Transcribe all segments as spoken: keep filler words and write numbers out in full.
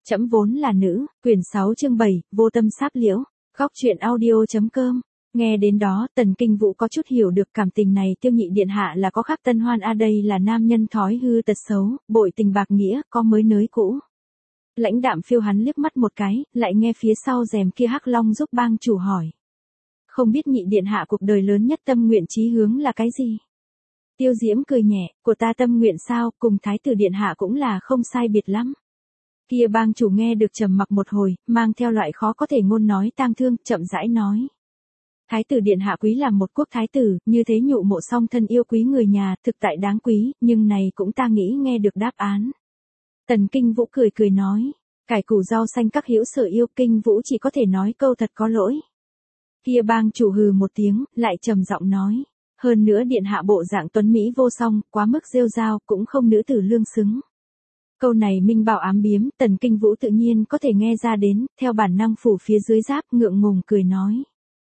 Trẫm vốn là nữ, quyển sáu chương bảy, vô tâm sáp liễu, góc truyện audio.com. Nghe đến đó, Tần Kinh Vũ có chút hiểu được cảm tình này, Tiêu Nhị điện hạ là có khác tân hoan a, đây là nam nhân thói hư tật xấu, bội tình bạc nghĩa, có mới nới cũ. Lãnh đạm phiêu hắn liếc mắt một cái, lại nghe phía sau rèm kia Hắc Long giúp bang chủ hỏi. Không biết Nhị điện hạ cuộc đời lớn nhất tâm nguyện chí hướng là cái gì? Tiêu Diễm cười nhẹ, của ta tâm nguyện sao, cùng thái tử điện hạ cũng là không sai biệt lắm. Kia bang chủ nghe được trầm mặc một hồi, mang theo loại khó có thể ngôn nói tang thương, chậm rãi nói. Thái tử điện hạ quý làm một quốc thái tử, như thế nhụ mộ song thân yêu quý người nhà, thực tại đáng quý, nhưng này cũng ta nghĩ nghe được đáp án. Tần Kinh Vũ cười cười nói, cải củ rau xanh các hữu sở yêu, Kinh Vũ chỉ có thể nói câu thật có lỗi. Kia bang chủ hừ một tiếng, lại trầm giọng nói, hơn nữa điện hạ bộ dạng tuấn mỹ vô song, quá mức rêu rao, cũng không nữ tử lương xứng. Câu này minh bảo ám biếm, Tần Kinh Vũ tự nhiên có thể nghe ra đến, theo bản năng phủ phía dưới giáp, ngượng ngùng cười nói.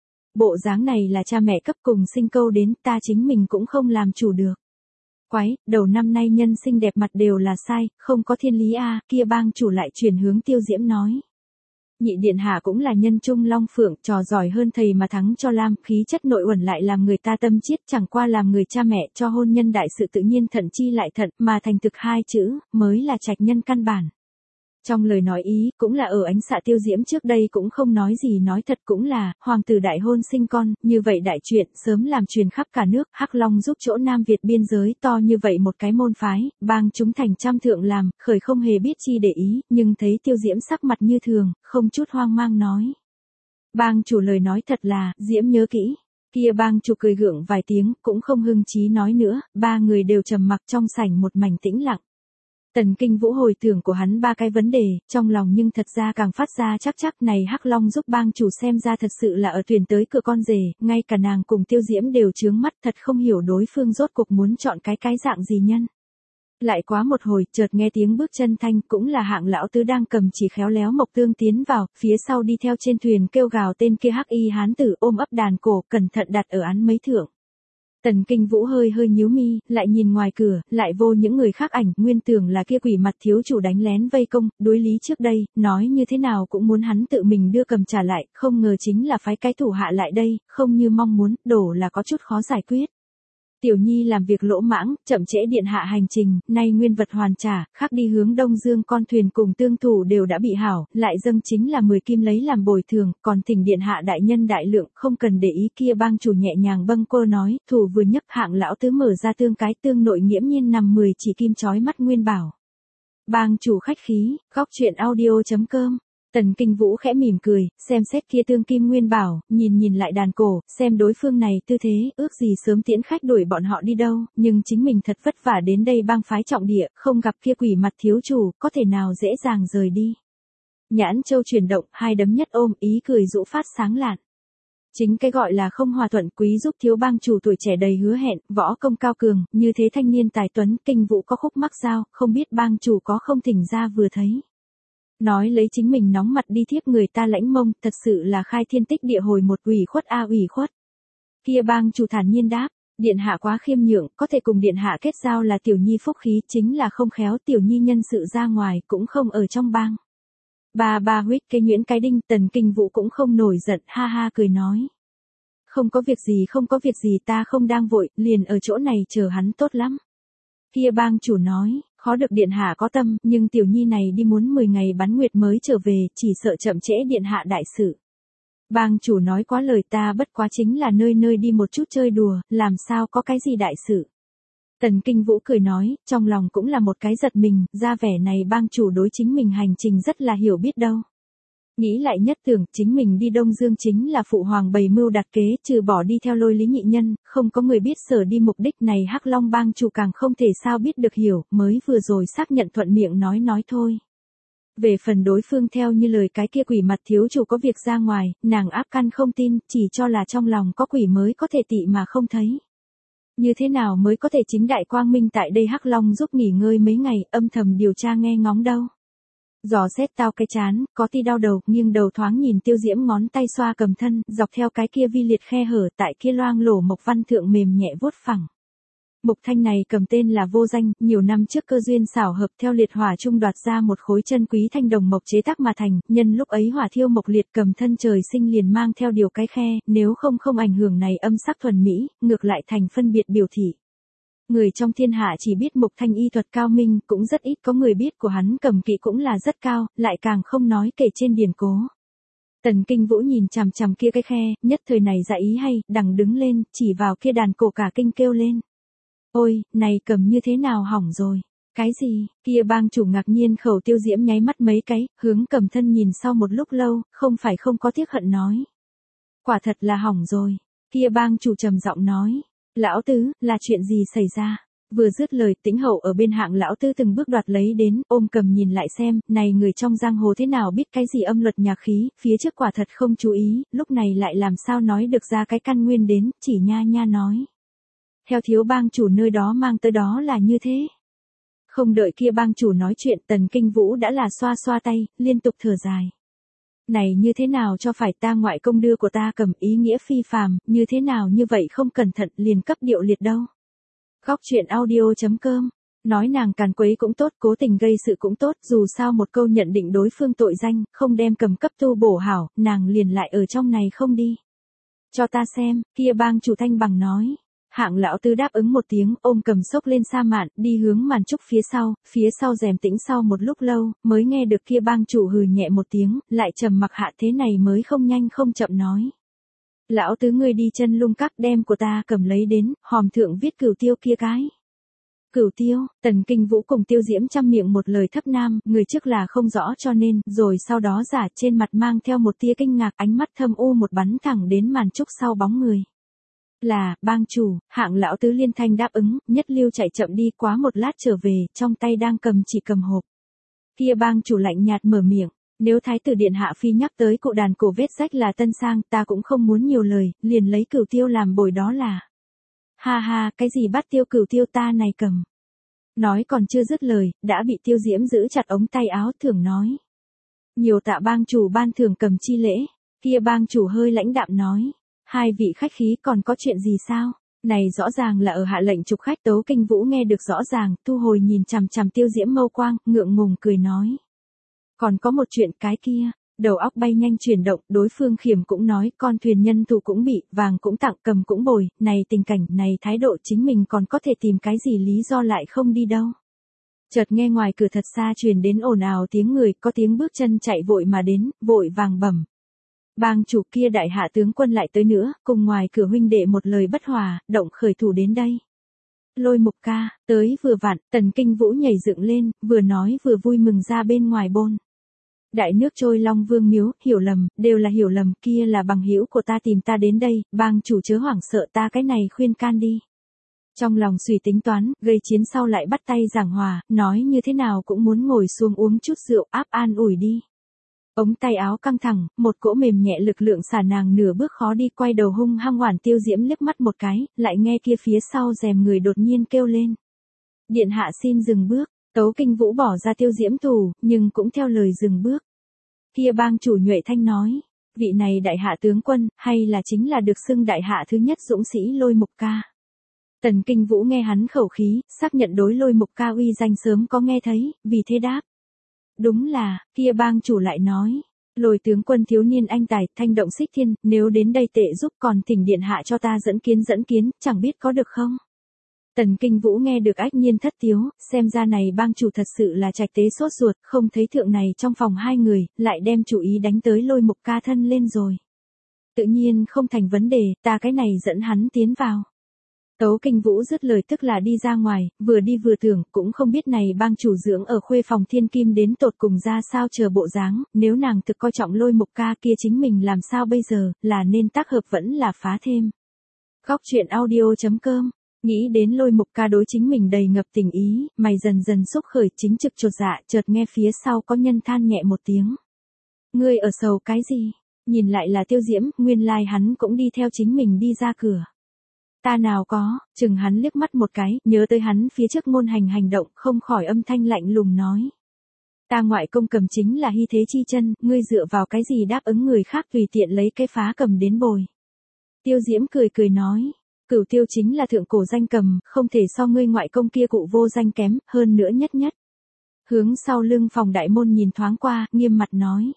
Bộ dáng này là cha mẹ cấp cùng sinh câu đến, ta chính mình cũng không làm chủ được. Quái, đầu năm nay nhân sinh đẹp mặt đều là sai, không có thiên lý a. Kia bang chủ lại chuyển hướng Tiêu Diễm nói. Nhị điện hạ cũng là nhân trung long phượng, trò giỏi hơn thầy mà thắng cho lam, khí chất nội uẩn lại làm người ta tâm chiết, chẳng qua làm người cha mẹ cho hôn nhân đại sự tự nhiên thận chi lại thận, mà thành thực hai chữ, mới là trạch nhân căn bản. Trong lời nói ý, cũng là ở ánh xạ Tiêu Diễm trước đây cũng không nói gì, nói thật cũng là, hoàng tử đại hôn sinh con, như vậy đại chuyện, sớm làm truyền khắp cả nước, Hắc Long giúp chỗ Nam Việt biên giới to như vậy một cái môn phái, bang chúng thành trăm thượng làm, khởi không hề biết chi để ý, nhưng thấy Tiêu Diễm sắc mặt như thường, không chút hoang mang nói. Bang chủ lời nói thật là, Diễm nhớ kỹ. Kia bang chủ cười gượng vài tiếng, cũng không hưng chí nói nữa, ba người đều trầm mặc trong sảnh một mảnh tĩnh lặng. Tần Kinh Vũ hồi tưởng của hắn ba cái vấn đề, trong lòng nhưng thật ra càng phát ra chắc chắc này Hắc Long giúp bang chủ xem ra thật sự là ở thuyền tới cửa con rể, ngay cả nàng cùng Tiêu Diễm đều chướng mắt, thật không hiểu đối phương rốt cuộc muốn chọn cái cái dạng gì nhân. Lại quá một hồi, chợt nghe tiếng bước chân thanh, cũng là Hạng lão tứ đang cầm chỉ khéo léo mộc tương tiến vào, phía sau đi theo trên thuyền kêu gào tên kia Hắc y hán tử ôm ấp đàn cổ, cẩn thận đặt ở án mấy thượng. Tần Kinh Vũ hơi hơi nhíu mi, lại nhìn ngoài cửa, lại vô những người khác ảnh, nguyên tưởng là kia quỷ mặt thiếu chủ đánh lén vây công, đối lý trước đây, nói như thế nào cũng muốn hắn tự mình đưa cầm trả lại, không ngờ chính là phái cái thủ hạ lại đây, không như mong muốn, đổ là có chút khó giải quyết. Tiểu Nhi làm việc lỗ mãng, chậm trễ điện hạ hành trình, nay nguyên vật hoàn trả, khác đi hướng Đông Dương con thuyền cùng tương thủ đều đã bị hảo, lại dâng chính là mười kim lấy làm bồi thường, còn thỉnh điện hạ đại nhân đại lượng, không cần để ý. Kia bang chủ nhẹ nhàng bâng quơ nói, thủ vừa nhấc Hạng lão tứ mở ra tương cái tương nội nghiễm nhiên nằm mười chỉ kim chói mắt nguyên bảo. Bang chủ khách khí, góc truyện audio.com. Tần Kinh Vũ khẽ mỉm cười, xem xét kia tương kim nguyên bảo, nhìn nhìn lại đàn cổ, xem đối phương này tư thế, ước gì sớm tiễn khách đuổi bọn họ đi đâu, nhưng chính mình thật vất vả đến đây bang phái trọng địa, không gặp kia quỷ mặt thiếu chủ, có thể nào dễ dàng rời đi. Nhãn châu chuyển động, hai đấm nhất ôm, ý cười rũ phát sáng lạn. Chính cái gọi là không hòa thuận, quý giúp thiếu bang chủ tuổi trẻ đầy hứa hẹn, võ công cao cường, như thế thanh niên tài tuấn, Kinh Vũ có khúc mắc sao, không biết bang chủ có không thỉnh ra vừa thấy. Nói lấy chính mình nóng mặt đi thiếp người ta lãnh mông, thật sự là khai thiên tích địa hồi một ủy khuất a ủy khuất. Kia bang chủ thản nhiên đáp, điện hạ quá khiêm nhượng, có thể cùng điện hạ kết giao là Tiểu Nhi phúc khí, chính là không khéo Tiểu Nhi nhân sự ra ngoài, cũng không ở trong bang. Ba ba huýt cái nhuyễn cái đinh, Tần Kinh Vũ cũng không nổi giận, ha ha cười nói. Không có việc gì không có việc gì, ta không đang vội, liền ở chỗ này chờ hắn tốt lắm. Kia bang chủ nói, khó được điện hạ có tâm, nhưng Tiểu Nhi này đi muốn mười ngày bắn nguyệt mới trở về, chỉ sợ chậm trễ điện hạ đại sự. Bang chủ nói quá lời, ta bất quá chính là nơi nơi đi một chút chơi đùa, làm sao có cái gì đại sự. Tần Kinh Vũ cười nói, trong lòng cũng là một cái giật mình, ra vẻ này bang chủ đối chính mình hành trình rất là hiểu biết đâu. Nghĩ lại nhất tưởng, chính mình đi Đông Dương chính là phụ hoàng bày mưu đặt kế, trừ bỏ đi theo Lôi Lý nhị nhân, không có người biết sở đi mục đích này. Hắc Long bang chủ càng không thể sao biết được hiểu, mới vừa rồi xác nhận thuận miệng nói nói thôi. Về phần đối phương theo như lời cái kia quỷ mặt thiếu chủ có việc ra ngoài, nàng áp căn không tin, chỉ cho là trong lòng có quỷ mới có thể tị mà không thấy. Như thế nào mới có thể chính đại quang minh tại đây Hắc Long giúp nghỉ ngơi mấy ngày, âm thầm điều tra nghe ngóng đâu. Dò xét tao cái chán, có ti đau đầu, nghiêng đầu thoáng nhìn Tiêu Diễm ngón tay xoa cầm thân, dọc theo cái kia vi liệt khe hở tại kia loang lổ mộc văn thượng mềm nhẹ vuốt phẳng. Mục Thanh này cầm tên là vô danh, nhiều năm trước cơ duyên xảo hợp theo liệt hỏa trung đoạt ra một khối chân quý thanh đồng mộc chế tác mà thành, nhân lúc ấy hỏa thiêu mộc liệt cầm thân trời sinh liền mang theo điều cái khe, nếu không không ảnh hưởng này âm sắc thuần mỹ, ngược lại thành phân biệt biểu thị. Người trong thiên hạ chỉ biết Mục Thanh y thuật cao minh, cũng rất ít có người biết của hắn cầm kỵ cũng là rất cao, lại càng không nói kể trên điển cố. Tần Kinh Vũ nhìn chằm chằm kia cái khe, nhất thời này dạ ý hay, đằng đứng lên, chỉ vào kia đàn cổ cả kinh kêu lên. Ôi, này cầm như thế nào hỏng rồi? Cái gì? Kia bang chủ ngạc nhiên Khẩu Tiêu Diễm nháy mắt mấy cái, hướng cầm thân nhìn sau một lúc lâu, không phải không có tiếc hận nói. Quả thật là hỏng rồi. Kia bang chủ trầm giọng nói. Lão tứ, là chuyện gì xảy ra? Vừa dứt lời, Tĩnh Hậu ở bên hạng lão tứ từng bước đoạt lấy đến, ôm cầm nhìn lại xem, này người trong giang hồ thế nào biết cái gì âm luật nhạc khí, phía trước quả thật không chú ý, lúc này lại làm sao nói được ra cái căn nguyên đến, chỉ nha nha nói. Theo thiếu bang chủ nơi đó mang tới đó là như thế. Không đợi kia bang chủ nói chuyện, Tần Kinh Vũ đã là xoa xoa tay, liên tục thở dài. Này như thế nào cho phải ta ngoại công đưa của ta cầm ý nghĩa phi phàm, như thế nào như vậy không cẩn thận liền cấp điệu liệt đâu. Góc chuyện audio.com, nói nàng càn quấy cũng tốt, cố tình gây sự cũng tốt, dù sao một câu nhận định đối phương tội danh, không đem cầm cấp tu bổ hảo, nàng liền lại ở trong này không đi. Cho ta xem, kia bang chủ thanh bằng nói. Hạng lão tứ đáp ứng một tiếng, ôm cầm sốc lên sa mạn, đi hướng màn trúc phía sau, phía sau rèm tĩnh sau một lúc lâu, mới nghe được kia bang chủ hừ nhẹ một tiếng, lại trầm mặc hạ thế này mới không nhanh không chậm nói. Lão tứ ngươi đi chân lung các đem của ta cầm lấy đến, hòm thượng viết cửu tiêu kia cái. Cửu tiêu, Tần Kinh Vũ cùng Tiêu Diễm chăm miệng một lời thấp nam, người trước là không rõ cho nên, rồi sau đó giả trên mặt mang theo một tia kinh ngạc, ánh mắt thâm u một bắn thẳng đến màn trúc sau bóng người. Là, bang chủ, hạng lão tứ liên thanh đáp ứng, nhất lưu chạy chậm đi quá một lát trở về, trong tay đang cầm chỉ cầm hộp. Kia bang chủ lạnh nhạt mở miệng, nếu thái tử điện hạ phi nhắc tới cụ đàn cổ vết rách là tân sang, ta cũng không muốn nhiều lời, liền lấy cửu tiêu làm bồi đó là. Ha ha, cái gì bắt tiêu cửu tiêu ta này cầm. Nói còn chưa dứt lời, đã bị Tiêu Diễm giữ chặt ống tay áo thưởng nói. Nhiều tạ bang chủ ban thưởng cầm chi lễ, kia bang chủ hơi lãnh đạm nói. Hai vị khách khí còn có chuyện gì sao? Này rõ ràng là ở hạ lệnh trục khách. Tấu Kinh Vũ nghe được rõ ràng, thu hồi nhìn chằm chằm Tiêu Diễm mâu quang, ngượng ngùng cười nói. Còn có một chuyện cái kia, đầu óc bay nhanh chuyển động, đối phương Khiểm cũng nói, con thuyền nhân thủ cũng bị, vàng cũng tặng, cầm cũng bồi, này tình cảnh, này thái độ chính mình còn có thể tìm cái gì lý do lại không đi đâu. Chợt nghe ngoài cửa thật xa truyền đến ồn ào tiếng người, có tiếng bước chân chạy vội mà đến, vội vàng bẩm. Bang chủ kia đại hạ tướng quân lại tới nữa, cùng ngoài cửa huynh đệ một lời bất hòa, động khởi thủ đến đây. Lôi Mục ca, tới vừa vặn, Tần Kinh Vũ nhảy dựng lên, vừa nói vừa vui mừng ra bên ngoài bôn. Đại nước trôi Long Vương miếu, hiểu lầm, đều là hiểu lầm, kia là bằng hữu của ta tìm ta đến đây, bang chủ chớ hoảng sợ ta cái này khuyên can đi. Trong lòng suy tính toán, gây chiến sau lại bắt tay giảng hòa, nói như thế nào cũng muốn ngồi xuống uống chút rượu áp an ủi đi. Ống tay áo căng thẳng, một cỗ mềm nhẹ lực lượng xả nàng nửa bước khó đi, quay đầu hung hăng Hoản Tiêu Diễm liếc mắt một cái, lại nghe kia phía sau rèm người đột nhiên kêu lên. Điện hạ xin dừng bước, Tấu Kinh Vũ bỏ ra Tiêu Diễm thủ, nhưng cũng theo lời dừng bước. Kia bang chủ nhuệ thanh nói, vị này đại hạ tướng quân, hay là chính là được xưng đại hạ thứ nhất dũng sĩ Lôi Mục ca. Tần Kinh Vũ nghe hắn khẩu khí, xác nhận đối Lôi Mục ca uy danh sớm có nghe thấy, vì thế đáp. Đúng là, kia bang chủ lại nói, Lôi tướng quân thiếu niên anh tài, thanh động xích thiên, nếu đến đây tệ giúp còn thỉnh điện hạ cho ta dẫn kiến dẫn kiến, chẳng biết có được không? Tần Kinh Vũ nghe được ách nhiên thất tiếu, xem ra này bang chủ thật sự là trạch tế sốt ruột, không thấy thượng này trong phòng hai người, lại đem chủ ý đánh tới Lôi Mục ca thân lên rồi. Tự nhiên không thành vấn đề, ta cái này dẫn hắn tiến vào. Tấu Kinh Vũ dứt lời tức là đi ra ngoài, vừa đi vừa tưởng, cũng không biết này bang chủ dưỡng ở khuê phòng thiên kim đến tột cùng ra sao chờ bộ dáng, nếu nàng thực coi trọng Lôi Mục ca kia chính mình làm sao bây giờ, là nên tác hợp vẫn là phá thêm. Góc chuyện audio.com, nghĩ đến Lôi Mục ca đối chính mình đầy ngập tình ý, mày dần dần xúc khởi chính trực chột dạ, chợt nghe phía sau có nhân than nhẹ một tiếng. Ngươi ở sầu cái gì? Nhìn lại là Tiêu Diễm, nguyên lai hắn cũng đi theo chính mình đi ra cửa. Ta nào có, chừng hắn liếc mắt một cái, nhớ tới hắn phía trước ngôn hành hành động, không khỏi âm thanh lạnh lùng nói. Ta ngoại công cầm chính là hy thế chi chân, ngươi dựa vào cái gì đáp ứng người khác tùy tiện lấy cái phá cầm đến bồi. Tiêu Diễm cười cười nói, Cửu Tiêu chính là thượng cổ danh cầm, không thể so ngươi ngoại công kia cụ vô danh kém, hơn nữa nhất nhất. Hướng sau lưng phòng đại môn nhìn thoáng qua, nghiêm mặt nói.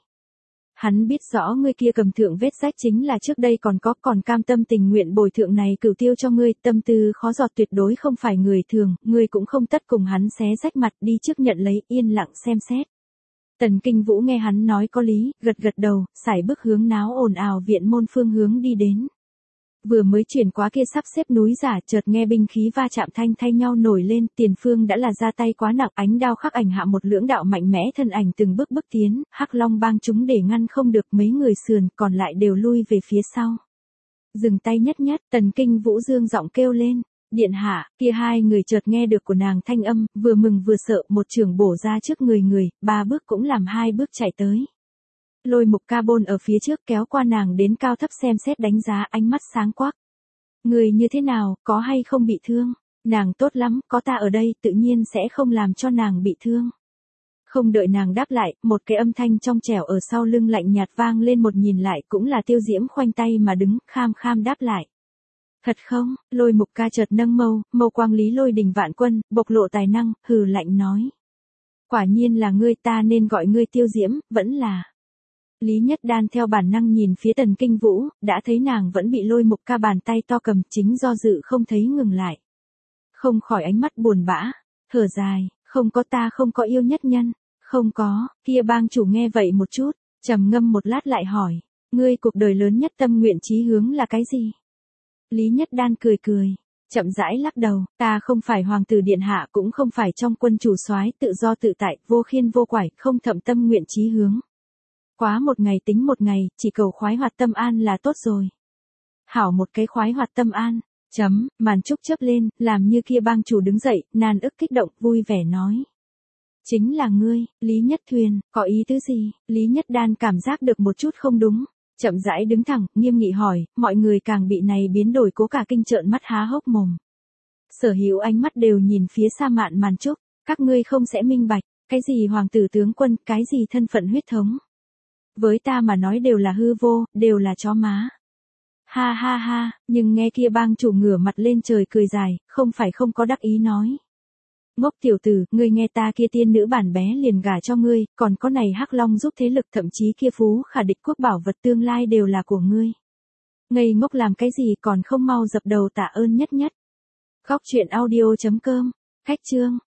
Hắn biết rõ ngươi kia cầm thượng vết rách chính là trước đây còn có, còn cam tâm tình nguyện bồi thượng này Cửu Tiêu cho ngươi, tâm tư khó dò tuyệt đối không phải người thường, ngươi cũng không tất cùng hắn xé rách mặt, đi trước nhận lấy, yên lặng xem xét. Tần Kinh Vũ nghe hắn nói có lý, gật gật đầu, sải bước hướng náo ồn ào viện môn phương hướng đi đến. Vừa mới chuyển qua kia sắp xếp núi giả, chợt nghe binh khí va chạm thanh thay nhau nổi lên, tiền phương đã là ra tay quá nặng, ánh đao khắc ảnh hạ một lưỡng đạo mạnh mẽ thân ảnh từng bước bước tiến, Hắc Long bang chúng để ngăn không được, mấy người sườn, còn lại đều lui về phía sau. Dừng tay nhất nhất, Tần Kinh Vũ dương giọng kêu lên, điện hạ, kia hai người chợt nghe được của nàng thanh âm, vừa mừng vừa sợ, một trường bổ ra trước người người, ba bước cũng làm hai bước chạy tới. Lôi Mục Ca Bôn ở phía trước kéo qua nàng đến cao thấp xem xét đánh giá, ánh mắt sáng quắc. Người như thế nào, có hay không bị thương? Nàng tốt lắm, có ta ở đây, tự nhiên sẽ không làm cho nàng bị thương. Không đợi nàng đáp lại, một cái âm thanh trong trẻo ở sau lưng lạnh nhạt vang lên, một nhìn lại cũng là Tiêu Diễm khoanh tay mà đứng, kham kham đáp lại. Thật không? Lôi Mục Ca chợt nâng mâu, mâu quang lý lôi đình vạn quân, bộc lộ tài năng, hừ lạnh nói. Quả nhiên là ngươi, ta nên gọi ngươi Tiêu Diễm, vẫn là. Lý Nhất Đan theo bản năng nhìn phía Tần Kinh Vũ, đã thấy nàng vẫn bị Lôi Mục Ca bàn tay to cầm, chính do dự không thấy ngừng lại. Không khỏi ánh mắt buồn bã, thở dài, không có, ta không có yêu nhất nhân, không có. Kia bang chủ nghe vậy một chút, trầm ngâm một lát lại hỏi, ngươi cuộc đời lớn nhất tâm nguyện chí hướng là cái gì? Lý Nhất Đan cười cười, chậm rãi lắc đầu, ta không phải hoàng tử điện hạ, cũng không phải trong quân chủ soái, tự do tự tại, vô khiên vô quải, không thậm tâm nguyện chí hướng. Quá một ngày tính một ngày, chỉ cầu khoái hoạt tâm an là tốt rồi. Hảo một cái khoái hoạt tâm an, chấm, màn trúc chớp lên, làm như kia bang chủ đứng dậy, nan ức kích động, vui vẻ nói. Chính là ngươi, Lý Nhất Thuyền, có ý tứ gì? Lý Nhất Đan cảm giác được một chút không đúng, chậm rãi đứng thẳng, nghiêm nghị hỏi, mọi người càng bị này biến đổi cố cả kinh trợn mắt há hốc mồm. Sở hữu ánh mắt đều nhìn phía xa mạn màn trúc, các ngươi không sẽ minh bạch, cái gì hoàng tử tướng quân, cái gì thân phận huyết thống. Với ta mà nói đều là hư vô, đều là chó má. Ha ha ha, nhưng nghe kia bang chủ ngửa mặt lên trời cười dài, không phải không có đắc ý nói. Ngốc tiểu tử, ngươi nghe ta kia tiên nữ bản bé liền gả cho ngươi, còn có này Hắc Long giúp thế lực, thậm chí kia phú khả địch quốc bảo vật tương lai đều là của ngươi. Ngây ngốc làm cái gì, còn không mau dập đầu tạ ơn nhất nhất. Góc truyện audio chấm com, khách chương.